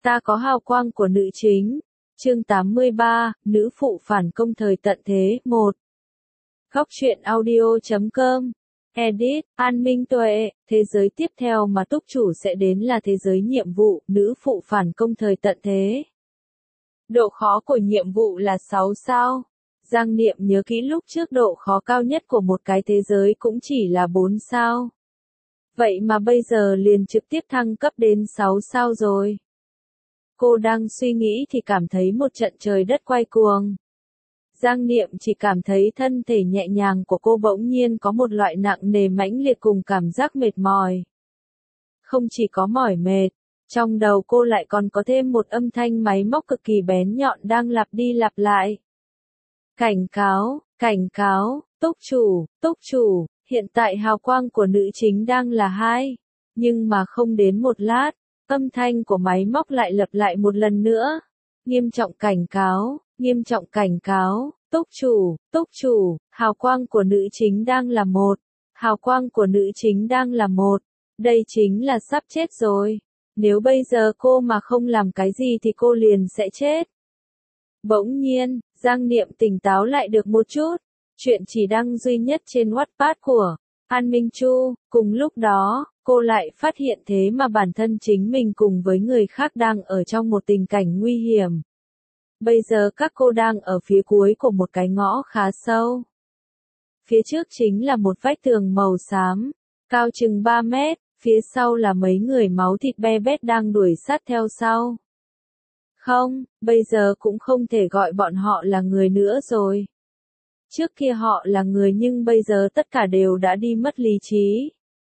Ta có hào quang của nữ chính. Chương 83, nữ phụ phản công thời tận thế, 1. Góc truyện audio.com. Edit, An Minh Tuệ. Thế giới tiếp theo mà túc chủ sẽ đến là thế giới nhiệm vụ, nữ phụ phản công thời tận thế. Độ khó của nhiệm vụ là 6 sao. Giang Niệm nhớ kỹ lúc trước độ khó cao nhất của một cái thế giới cũng chỉ là 4 sao. Vậy mà bây giờ liền trực tiếp thăng cấp đến 6 sao rồi. Cô đang suy nghĩ thì cảm thấy một trận trời đất quay cuồng. Giang Niệm chỉ cảm thấy thân thể nhẹ nhàng của cô bỗng nhiên có một loại nặng nề mãnh liệt cùng cảm giác mệt mỏi. Không chỉ có mỏi mệt, trong đầu cô lại còn có thêm một âm thanh máy móc cực kỳ bén nhọn đang lặp đi lặp lại. Cảnh cáo, túc chủ, hiện tại hào quang của nữ chính đang là 2. Nhưng mà không đến một lát, âm thanh của máy móc lại lặp lại một lần nữa. Nghiêm trọng cảnh cáo, túc chủ, hào quang của nữ chính đang là 1. Hào quang của nữ chính đang là 1. Đây chính là sắp chết rồi. Nếu bây giờ cô mà không làm cái gì thì cô liền sẽ chết. Bỗng nhiên, Giang Niệm tỉnh táo lại được một chút. Chuyện chỉ đăng duy nhất trên Wattpad của An Minh Chu. Cùng lúc đó, cô lại phát hiện thế mà bản thân chính mình cùng với người khác đang ở trong một tình cảnh nguy hiểm. Bây giờ các cô đang ở phía cuối của một cái ngõ khá sâu. Phía trước chính là một vách tường màu xám, cao chừng 3 mét, phía sau là mấy người máu thịt be bét đang đuổi sát theo sau. Không, bây giờ cũng không thể gọi bọn họ là người nữa rồi. Trước kia họ là người nhưng bây giờ tất cả đều đã đi mất lý trí.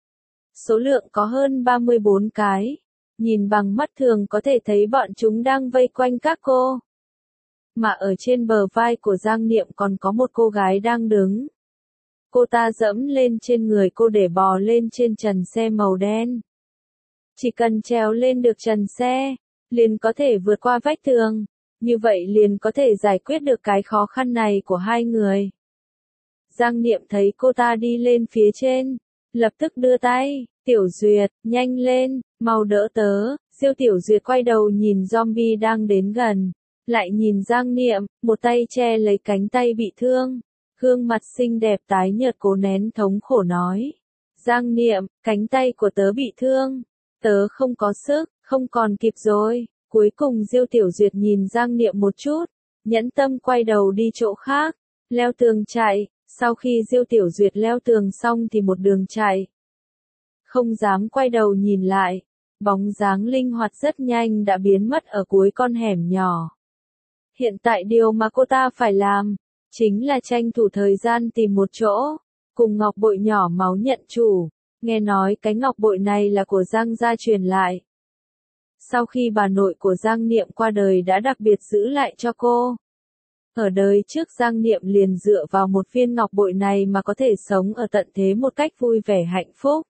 Số lượng có hơn 34 cái. Nhìn bằng mắt thường có thể thấy bọn chúng đang vây quanh các cô. Mà ở trên bờ vai của Giang Niệm còn có một cô gái đang đứng. Cô ta dẫm lên trên người cô để bò lên trên trần xe màu đen. Chỉ cần trèo lên được trần xe, liền có thể vượt qua vách tường. Như vậy liền có thể giải quyết được cái khó khăn này của hai người. Giang Niệm thấy cô ta đi lên phía trên, lập tức đưa tay, Tiểu Duyệt, nhanh lên, mau đỡ tớ. Diêu Tiểu Duyệt quay đầu nhìn zombie đang đến gần, lại nhìn Giang Niệm, một tay che lấy cánh tay bị thương. Gương mặt xinh đẹp tái nhợt cố nén thống khổ nói. Giang Niệm, cánh tay của tớ bị thương. Tớ không có sức, không còn kịp rồi. Cuối cùng Diêu Tiểu Duyệt nhìn Giang Niệm một chút, nhẫn tâm quay đầu đi chỗ khác, leo tường chạy. Sau khi Diêu Tiểu Duyệt leo tường xong thì một đường chạy. Không dám quay đầu nhìn lại, bóng dáng linh hoạt rất nhanh đã biến mất ở cuối con hẻm nhỏ. Hiện tại điều mà cô ta phải làm, chính là tranh thủ thời gian tìm một chỗ, cùng ngọc bội nhỏ máu nhận chủ. Nghe nói cái ngọc bội này là của Giang gia truyền lại. Sau khi bà nội của Giang Niệm qua đời đã đặc biệt giữ lại cho cô. Ở đời trước Giang Niệm liền dựa vào một viên ngọc bội này mà có thể sống ở tận thế một cách vui vẻ hạnh phúc.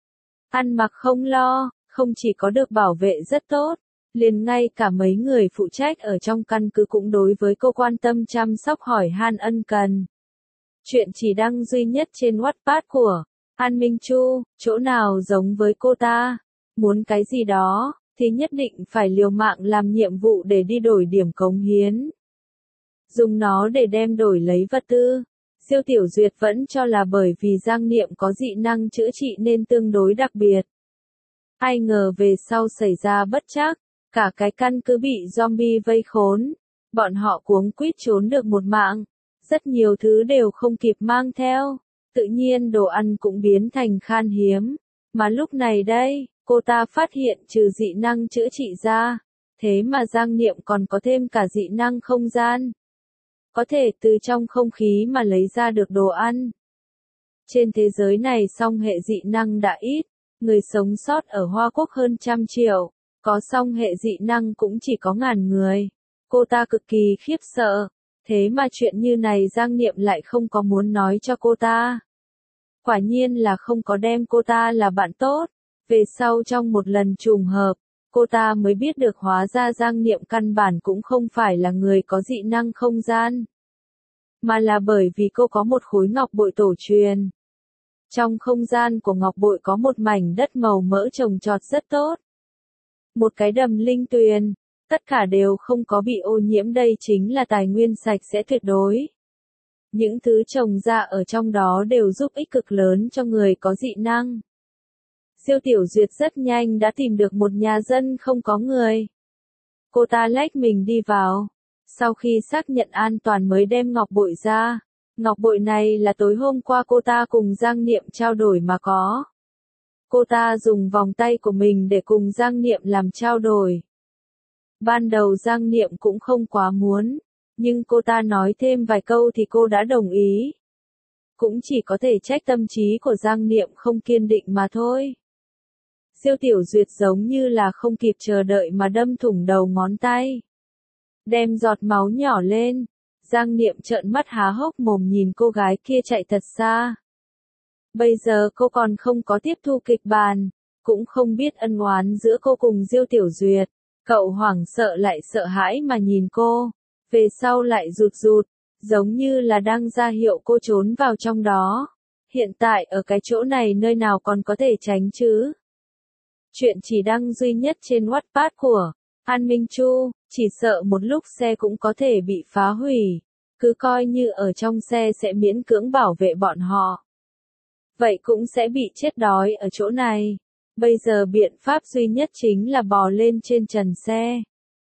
Ăn mặc không lo, không chỉ có được bảo vệ rất tốt, liền ngay cả mấy người phụ trách ở trong căn cứ cũng đối với cô quan tâm chăm sóc hỏi han ân cần. Chuyện chỉ đăng duy nhất trên Wattpad của An Minh Chu, chỗ nào giống với cô ta, muốn cái gì đó, thì nhất định phải liều mạng làm nhiệm vụ để đi đổi điểm cống hiến. Dùng nó để đem đổi lấy vật tư. Diêu Tiểu Duyệt vẫn cho là bởi vì Giang Niệm có dị năng chữa trị nên tương đối đặc biệt. Ai ngờ về sau xảy ra bất trắc, cả cái căn cứ bị zombie vây khốn. Bọn họ cuống quýt trốn được một mạng. Rất nhiều thứ đều không kịp mang theo. Tự nhiên đồ ăn cũng biến thành khan hiếm. Mà lúc này đây, cô ta phát hiện trừ dị năng chữa trị ra. Thế mà Giang Niệm còn có thêm cả dị năng không gian. Có thể từ trong không khí mà lấy ra được đồ ăn. Trên thế giới này song hệ dị năng đã ít, người sống sót ở Hoa Quốc hơn 100 triệu, có song hệ dị năng cũng chỉ có ngàn người. Cô ta cực kỳ khiếp sợ, thế mà chuyện như này Giang Niệm lại không có muốn nói cho cô ta. Quả nhiên là không có đem cô ta là bạn tốt, về sau trong một lần trùng hợp, cô ta mới biết được hóa ra Giang Niệm căn bản cũng không phải là người có dị năng không gian. Mà là bởi vì cô có một khối ngọc bội tổ truyền. Trong không gian của ngọc bội có một mảnh đất màu mỡ trồng trọt rất tốt. một cái đầm linh tuyền, tất cả đều không có bị ô nhiễm, đây chính là tài nguyên sạch sẽ tuyệt đối. Những thứ trồng ra ở trong đó đều giúp ích cực lớn cho người có dị năng. Diêu Tiểu Duyệt rất nhanh đã tìm được một nhà dân không có người. Cô ta lách mình đi vào. Sau khi xác nhận an toàn mới đem ngọc bội ra. Ngọc bội này là tối hôm qua cô ta cùng Giang Niệm trao đổi mà có. Cô ta dùng vòng tay của mình để cùng Giang Niệm làm trao đổi. Ban đầu Giang Niệm cũng không quá muốn, nhưng cô ta nói thêm vài câu thì cô đã đồng ý. Cũng chỉ có thể trách tâm trí của Giang Niệm không kiên định mà thôi. Diêu Tiểu Duyệt giống như là không kịp chờ đợi mà đâm thủng đầu ngón tay. Đem giọt máu nhỏ lên. Giang Niệm trợn mắt há hốc mồm nhìn cô gái kia chạy thật xa. Bây giờ cô còn không có tiếp thu kịch bản, cũng không biết ân oán giữa cô cùng Diêu Tiểu Duyệt. Cậu hoảng sợ lại sợ hãi mà nhìn cô, về sau lại rụt rụt, giống như là đang ra hiệu cô trốn vào trong đó. Hiện tại ở cái chỗ này nơi nào còn có thể tránh chứ? Chuyện chỉ đăng duy nhất trên Wattpad của An Minh Chu, chỉ sợ một lúc xe cũng có thể bị phá hủy, cứ coi như ở trong xe sẽ miễn cưỡng bảo vệ bọn họ. Vậy cũng sẽ bị chết đói ở chỗ này. Bây giờ biện pháp duy nhất chính là bò lên trên trần xe.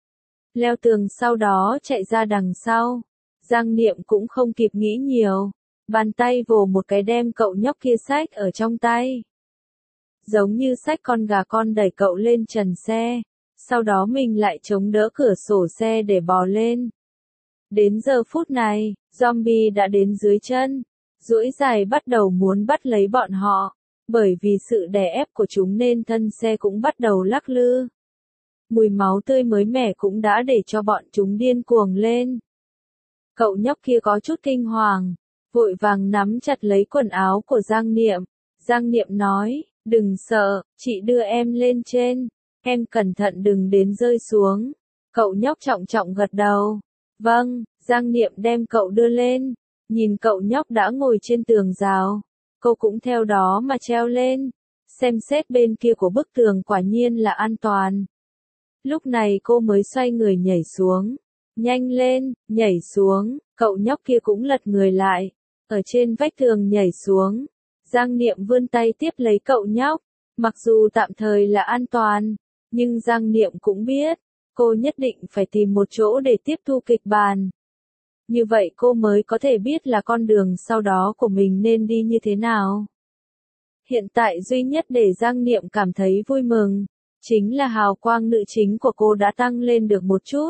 Leo tường sau đó chạy ra đằng sau. Giang Niệm cũng không kịp nghĩ nhiều. Bàn tay vồ một cái đem cậu nhóc kia xách ở trong tay. Giống như xách con gà con đẩy cậu lên trần xe. Sau đó mình lại chống đỡ cửa sổ xe để bò lên. Đến giờ phút này, zombie đã đến dưới chân. Duỗi dài bắt đầu muốn bắt lấy bọn họ. Bởi vì sự đè ép của chúng nên thân xe cũng bắt đầu lắc lư. Mùi máu tươi mới mẻ cũng đã để cho bọn chúng điên cuồng lên. Cậu nhóc kia có chút kinh hoàng, vội vàng nắm chặt lấy quần áo của Giang Niệm. Giang Niệm nói, đừng sợ, chị đưa em lên trên, em cẩn thận đừng đến rơi xuống. Cậu nhóc trọng trọng gật đầu. Vâng, Giang Niệm đem cậu đưa lên, nhìn cậu nhóc đã ngồi trên tường rào. Cô cũng theo đó mà treo lên, xem xét bên kia của bức tường quả nhiên là an toàn. Lúc này cô mới xoay người nhảy xuống. Nhanh lên, nhảy xuống, cậu nhóc kia cũng lật người lại, ở trên vách tường nhảy xuống. Giang Niệm vươn tay tiếp lấy cậu nhóc, mặc dù tạm thời là an toàn, nhưng Giang Niệm cũng biết, cô nhất định phải tìm một chỗ để tiếp thu kịch bản. Như vậy cô mới có thể biết là con đường sau đó của mình nên đi như thế nào. Hiện tại duy nhất để Giang Niệm cảm thấy vui mừng, chính là hào quang nữ chính của cô đã tăng lên được một chút.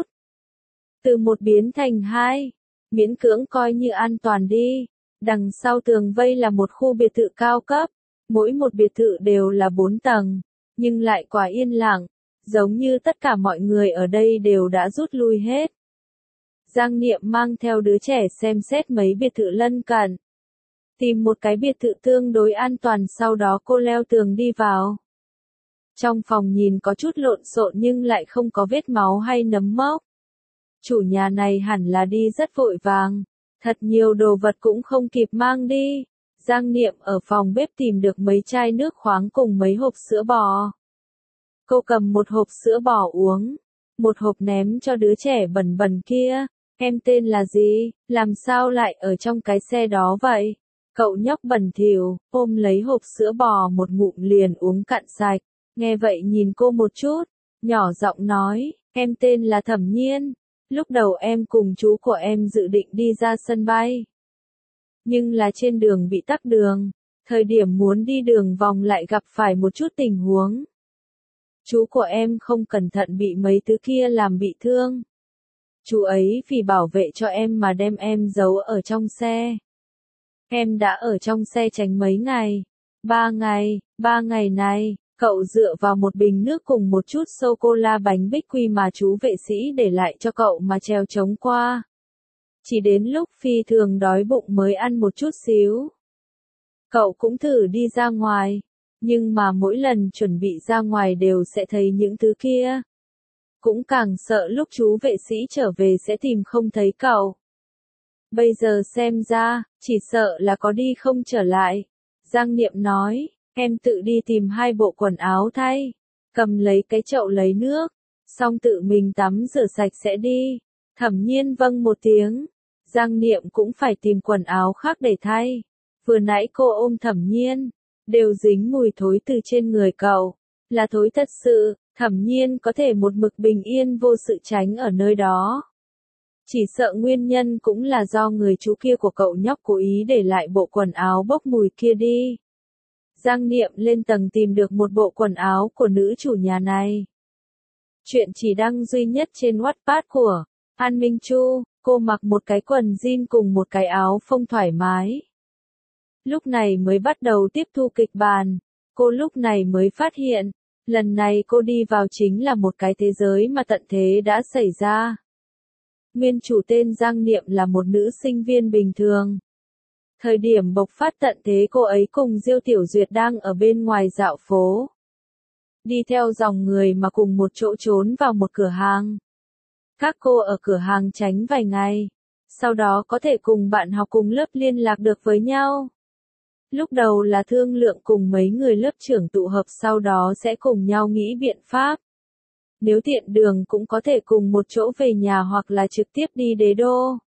Từ 1 biến thành 2, miễn cưỡng coi như an toàn đi. Đằng sau tường vây là một khu biệt thự cao cấp, mỗi một biệt thự đều là 4 tầng, nhưng lại quá yên lặng, giống như tất cả mọi người ở đây đều đã rút lui hết. Giang Niệm mang theo đứa trẻ xem xét mấy biệt thự lân cận. Tìm một cái biệt thự tương đối an toàn, sau đó cô leo tường đi vào. Trong phòng nhìn có chút lộn xộn nhưng lại không có vết máu hay nấm mốc. Chủ nhà này hẳn là đi rất vội vàng, thật nhiều đồ vật cũng không kịp mang đi. Giang Niệm ở phòng bếp tìm được mấy chai nước khoáng cùng mấy hộp sữa bò. Cô cầm một hộp sữa bò uống, một hộp ném cho đứa trẻ bẩn bẩn kia. Em tên là gì, làm sao lại ở trong cái xe đó vậy? Cậu nhóc bẩn thỉu, ôm lấy hộp sữa bò một ngụm liền uống cạn sạch. Nghe vậy nhìn cô một chút, nhỏ giọng nói, em tên là Thẩm Nhiên. Lúc đầu em cùng chú của em dự định đi ra sân bay. Nhưng là trên đường bị tắc đường, thời điểm muốn đi đường vòng lại gặp phải một chút tình huống. Chú của em không cẩn thận bị mấy thứ kia làm bị thương. Chú ấy vì bảo vệ cho em mà đem em giấu ở trong xe. Em đã ở trong xe tránh mấy ngày. 3 ngày này, cậu dựa vào một bình nước cùng một chút sô-cô-la bánh bích quy mà chú vệ sĩ để lại cho cậu mà trèo trống qua. Chỉ đến lúc phi thường đói bụng mới ăn một chút xíu. Cậu cũng thử đi ra ngoài, nhưng mà mỗi lần chuẩn bị ra ngoài đều sẽ thấy những thứ kia. Cũng càng sợ lúc chú vệ sĩ trở về sẽ tìm không thấy cậu. Bây giờ xem ra, chỉ sợ là có đi không trở lại. Giang Niệm nói, em tự đi tìm 2 bộ quần áo thay. cầm lấy cái chậu lấy nước, xong tự mình tắm rửa sạch sẽ đi. Thẩm Nhiên vâng một tiếng, Giang Niệm cũng phải tìm quần áo khác để thay. Vừa nãy cô ôm Thẩm Nhiên, đều dính mùi thối từ trên người cậu, là thối thật sự. Thẩm Nhiên có thể một mực bình yên vô sự tránh ở nơi đó. Chỉ sợ nguyên nhân cũng là do người chú kia của cậu nhóc cố ý để lại bộ quần áo bốc mùi kia đi. Giang Niệm lên tầng tìm được một bộ quần áo của nữ chủ nhà này. Chuyện chỉ đăng duy nhất trên Wattpad của An Minh Chu, cô mặc một cái quần jean cùng một cái áo phông thoải mái. Lúc này mới bắt đầu tiếp thu kịch bản, cô lúc này mới phát hiện, lần này cô đi vào chính là một cái thế giới mà tận thế đã xảy ra. Nguyên chủ tên Giang Niệm là một nữ sinh viên bình thường. Thời điểm bộc phát tận thế cô ấy cùng Diêu Tiểu Duyệt đang ở bên ngoài dạo phố. Đi theo dòng người mà cùng một chỗ trốn vào một cửa hàng. Các cô ở cửa hàng tránh vài ngày, sau đó có thể cùng bạn học cùng lớp liên lạc được với nhau. Lúc đầu là thương lượng cùng mấy người lớp trưởng tụ hợp, sau đó sẽ cùng nhau nghĩ biện pháp. Nếu tiện đường cũng có thể cùng một chỗ về nhà hoặc là trực tiếp đi Đế Đô.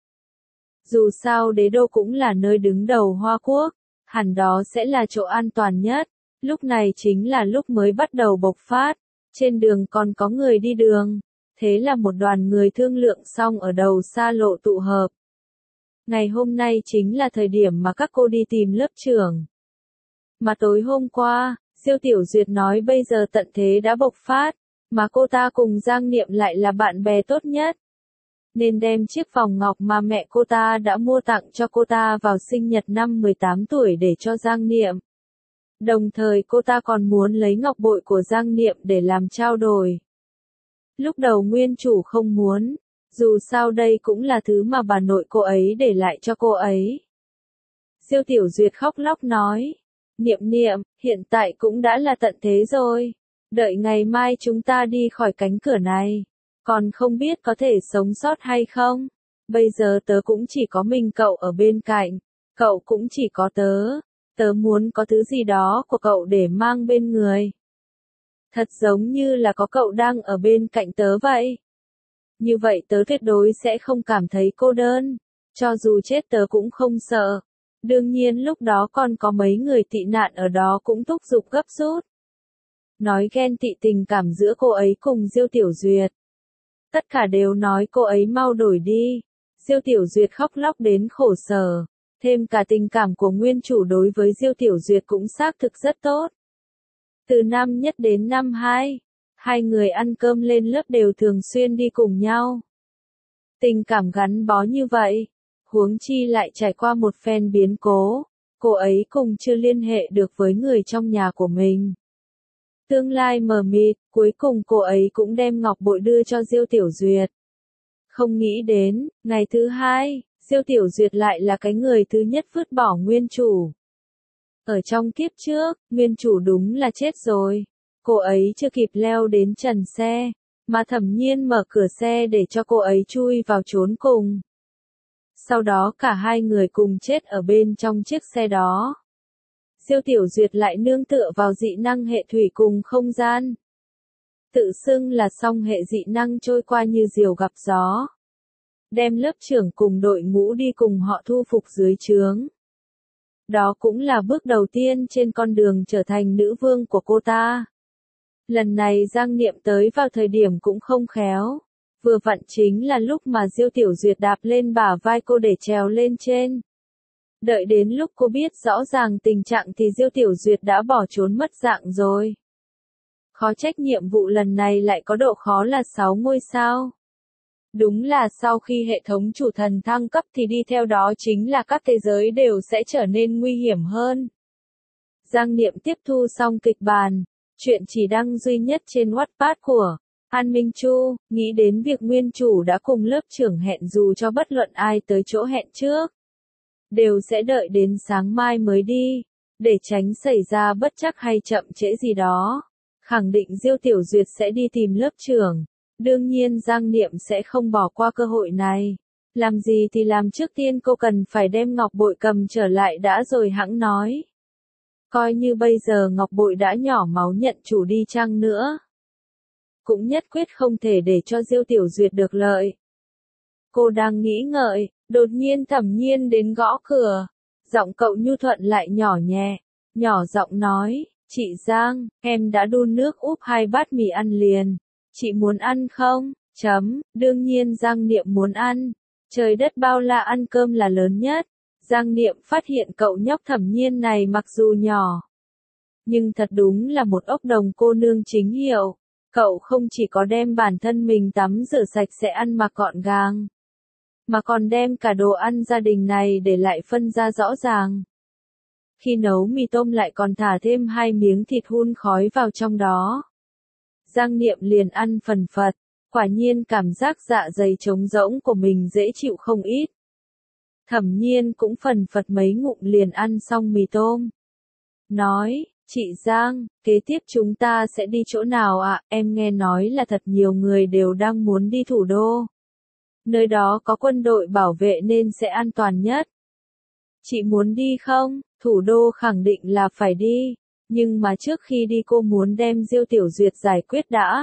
Dù sao Đế Đô cũng là nơi đứng đầu Hoa Quốc, hẳn đó sẽ là chỗ an toàn nhất. Lúc này chính là lúc mới bắt đầu bộc phát, trên đường còn có người đi đường. Thế là một đoàn người thương lượng xong ở đầu xa lộ tụ hợp. Ngày hôm nay chính là thời điểm mà các cô đi tìm lớp trưởng. Mà tối hôm qua, Diêu Tiểu Duyệt nói bây giờ tận thế đã bộc phát, mà cô ta cùng Giang Niệm lại là bạn bè tốt nhất. Nên đem chiếc vòng ngọc mà mẹ cô ta đã mua tặng cho cô ta vào sinh nhật năm 18 tuổi để cho Giang Niệm. Đồng thời cô ta còn muốn lấy ngọc bội của Giang Niệm để làm trao đổi. Lúc đầu nguyên chủ không muốn, dù sao đây cũng là thứ mà bà nội cô ấy để lại cho cô ấy. Diêu Tiểu Duyệt khóc lóc nói, Niệm Niệm, hiện tại cũng đã là tận thế rồi. Đợi ngày mai chúng ta đi khỏi cánh cửa này, còn không biết có thể sống sót hay không. Bây giờ tớ cũng chỉ có mình cậu ở bên cạnh, cậu cũng chỉ có tớ. Tớ muốn có thứ gì đó của cậu để mang bên người. Thật giống như là có cậu đang ở bên cạnh tớ vậy. Như vậy tớ tuyệt đối sẽ không cảm thấy cô đơn. Cho dù chết tớ cũng không sợ. Đương nhiên lúc đó còn có mấy người tị nạn ở đó cũng thúc giục gấp rút. Nói ghen tị tình cảm giữa cô ấy cùng Diêu Tiểu Duyệt. Tất cả đều nói cô ấy mau đổi đi. Diêu Tiểu Duyệt khóc lóc đến khổ sở. Thêm cả tình cảm của nguyên chủ đối với Diêu Tiểu Duyệt cũng xác thực rất tốt. Từ năm nhất đến năm 2, hai người ăn cơm lên lớp đều thường xuyên đi cùng nhau. Tình cảm gắn bó như vậy, huống chi lại trải qua một phen biến cố, cô ấy cùng chưa liên hệ được với người trong nhà của mình. Tương lai mờ mịt, cuối cùng cô ấy cũng đem ngọc bội đưa cho Diêu Tiểu Duyệt. Không nghĩ đến, ngày thứ 2, Diêu Tiểu Duyệt lại là cái người thứ nhất vứt bỏ nguyên chủ. Ở trong kiếp trước, nguyên chủ đúng là chết rồi. Cô ấy chưa kịp leo đến trần xe, mà Thẩm Nhiên mở cửa xe để cho cô ấy chui vào trốn cùng. Sau đó cả hai người cùng chết ở bên trong chiếc xe đó. Diêu Tiểu Duyệt lại nương tựa vào dị năng hệ thủy cùng không gian. Tự xưng là song hệ dị năng trôi qua như diều gặp gió. Đem lớp trưởng cùng đội ngũ đi cùng họ thu phục dưới trướng. Đó cũng là bước đầu tiên trên con đường trở thành nữ vương của cô ta. Lần này Giang Niệm tới vào thời điểm cũng không khéo. Vừa vặn chính là lúc mà Diêu Tiểu Duyệt đạp lên bả vai cô để trèo lên trên. Đợi đến lúc cô biết rõ ràng tình trạng thì Diêu Tiểu Duyệt đã bỏ trốn mất dạng rồi. Khó trách nhiệm vụ lần này lại có độ khó là 6 ngôi sao. Đúng là sau khi hệ thống chủ thần thăng cấp thì đi theo đó chính là các thế giới đều sẽ trở nên nguy hiểm hơn. Giang Niệm tiếp thu xong kịch bản, chuyện chỉ đăng duy nhất trên Wattpad của An Minh Chu, nghĩ đến việc nguyên chủ đã cùng lớp trưởng hẹn dù cho bất luận ai tới chỗ hẹn trước. Đều sẽ đợi đến sáng mai mới đi, để tránh xảy ra bất trắc hay chậm trễ gì đó. Khẳng định Diêu Tiểu Duyệt sẽ đi tìm lớp trưởng. Đương nhiên Giang Niệm sẽ không bỏ qua cơ hội này. Làm gì thì làm, trước tiên cô cần phải đem ngọc bội cầm trở lại đã rồi hẵng nói. Coi như bây giờ ngọc bội đã nhỏ máu nhận chủ đi chăng nữa, cũng nhất quyết không thể để cho Diêu Tiểu Duyệt được lợi. Cô đang nghĩ ngợi, đột nhiên Thẩm Nhiên đến gõ cửa. Giọng cậu nhu thuận lại nhỏ nhẹ, nhỏ giọng nói, chị Giang, em đã đun nước úp 2 bát mì ăn liền. Chị muốn ăn không? Đương nhiên Giang Niệm muốn ăn. Trời đất bao la ăn cơm là lớn nhất. Giang Niệm phát hiện cậu nhóc Thẩm Nhiên này mặc dù nhỏ, nhưng thật đúng là một ốc đồng cô nương chính hiệu. Cậu không chỉ có đem bản thân mình tắm rửa sạch sẽ ăn mặc gọn gàng, mà còn đem cả đồ ăn gia đình này để lại phân ra rõ ràng. Khi nấu mì tôm lại còn thả thêm 2 miếng thịt hun khói vào trong đó. Giang Niệm liền ăn phần phật, quả nhiên cảm giác dạ dày trống rỗng của mình dễ chịu không ít. Thẩm Nhiên cũng phần phật mấy ngụm liền ăn xong mì tôm. Nói, chị Giang, kế tiếp chúng ta sẽ đi chỗ nào ạ? Em nghe nói là thật nhiều người đều đang muốn đi thủ đô. Nơi đó có quân đội bảo vệ nên sẽ an toàn nhất. Chị muốn đi không? Thủ đô khẳng định là phải đi. Nhưng mà trước khi đi cô muốn đem Diêu Tiểu Duyệt giải quyết đã.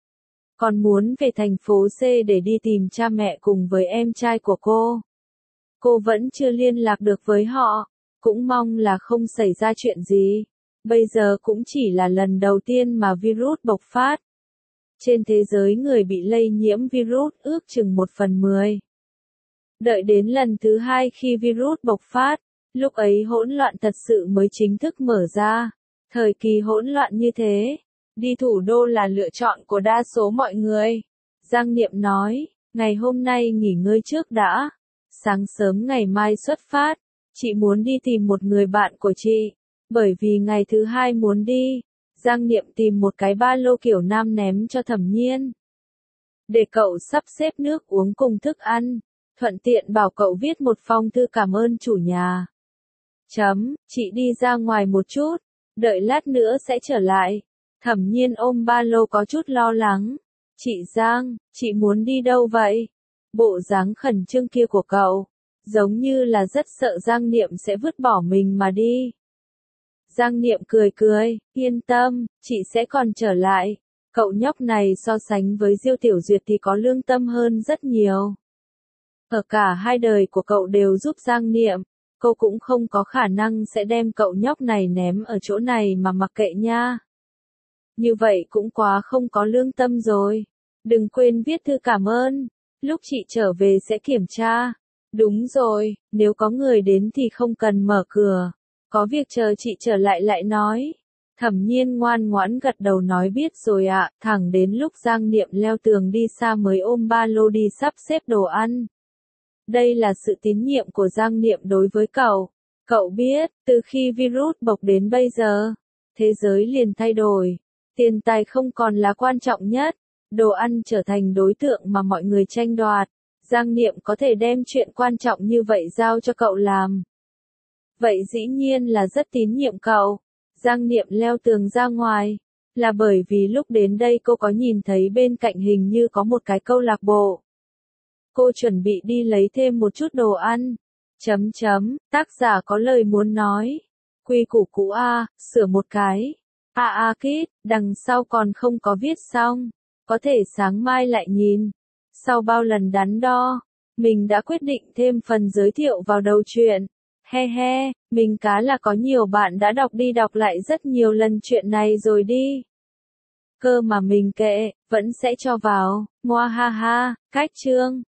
Còn muốn về thành phố C để đi tìm cha mẹ cùng với em trai của cô. Cô vẫn chưa liên lạc được với họ. Cũng mong là không xảy ra chuyện gì. Bây giờ cũng chỉ là lần đầu tiên mà virus bộc phát. Trên thế giới người bị lây nhiễm virus ước chừng 1/10. Đợi đến lần thứ 2 khi virus bộc phát, lúc ấy hỗn loạn thật sự mới chính thức mở ra. Thời kỳ hỗn loạn như thế, đi thủ đô là lựa chọn của đa số mọi người. Giang Niệm nói, ngày hôm nay nghỉ ngơi trước đã. Sáng sớm ngày mai xuất phát, chị muốn đi tìm một người bạn của chị. Bởi vì ngày thứ 2 muốn đi, Giang Niệm tìm một cái ba lô kiểu nam ném cho Thẩm Nhiên. Để cậu sắp xếp nước uống cùng thức ăn, thuận tiện bảo cậu viết một phong thư cảm ơn chủ nhà. Chị đi ra ngoài một chút, đợi lát nữa sẽ trở lại. Thẩm Nhiên ôm ba lô có chút lo lắng. Chị Giang, chị muốn đi đâu vậy? Bộ dáng khẩn trương kia của cậu, giống như là rất sợ Giang Niệm sẽ vứt bỏ mình mà đi. Giang Niệm cười cười, yên tâm, chị sẽ còn trở lại. Cậu nhóc này so sánh với Diêu Tiểu Duyệt thì có lương tâm hơn rất nhiều. Ở cả hai đời của cậu đều giúp Giang Niệm, cô cũng không có khả năng sẽ đem cậu nhóc này ném ở chỗ này mà mặc kệ nha. Như vậy cũng quá không có lương tâm rồi. Đừng quên viết thư cảm ơn, lúc chị trở về sẽ kiểm tra. Đúng rồi, nếu có người đến thì không cần mở cửa. Có việc chờ chị trở lại lại nói. Thẩm Nhiên ngoan ngoãn gật đầu nói biết rồi ạ, thẳng đến lúc Giang Niệm leo tường đi xa mới ôm ba lô đi sắp xếp đồ ăn. Đây là sự tín nhiệm của Giang Niệm đối với cậu. Cậu biết, từ khi virus bộc đến bây giờ, thế giới liền thay đổi. Tiền tài không còn là quan trọng nhất, đồ ăn trở thành đối tượng mà mọi người tranh đoạt. Giang Niệm có thể đem chuyện quan trọng như vậy giao cho cậu làm. Vậy dĩ nhiên là rất tín nhiệm cậu. Giang Niệm leo tường ra ngoài, là bởi vì lúc đến đây cô có nhìn thấy bên cạnh hình như có một cái câu lạc bộ. Cô chuẩn bị đi lấy thêm một chút đồ ăn. Tác giả có lời muốn nói. Quy củ cũ A, sửa một cái. Kid, đằng sau còn không có viết xong. Có thể sáng mai lại nhìn. Sau bao lần đắn đo, mình đã quyết định thêm phần giới thiệu vào đầu truyện. He he, mình cá là có nhiều bạn đã đọc đi đọc lại rất nhiều lần chuyện này rồi đi. Cơ mà mình kệ, vẫn sẽ cho vào. Ngoa ha ha, cách chương.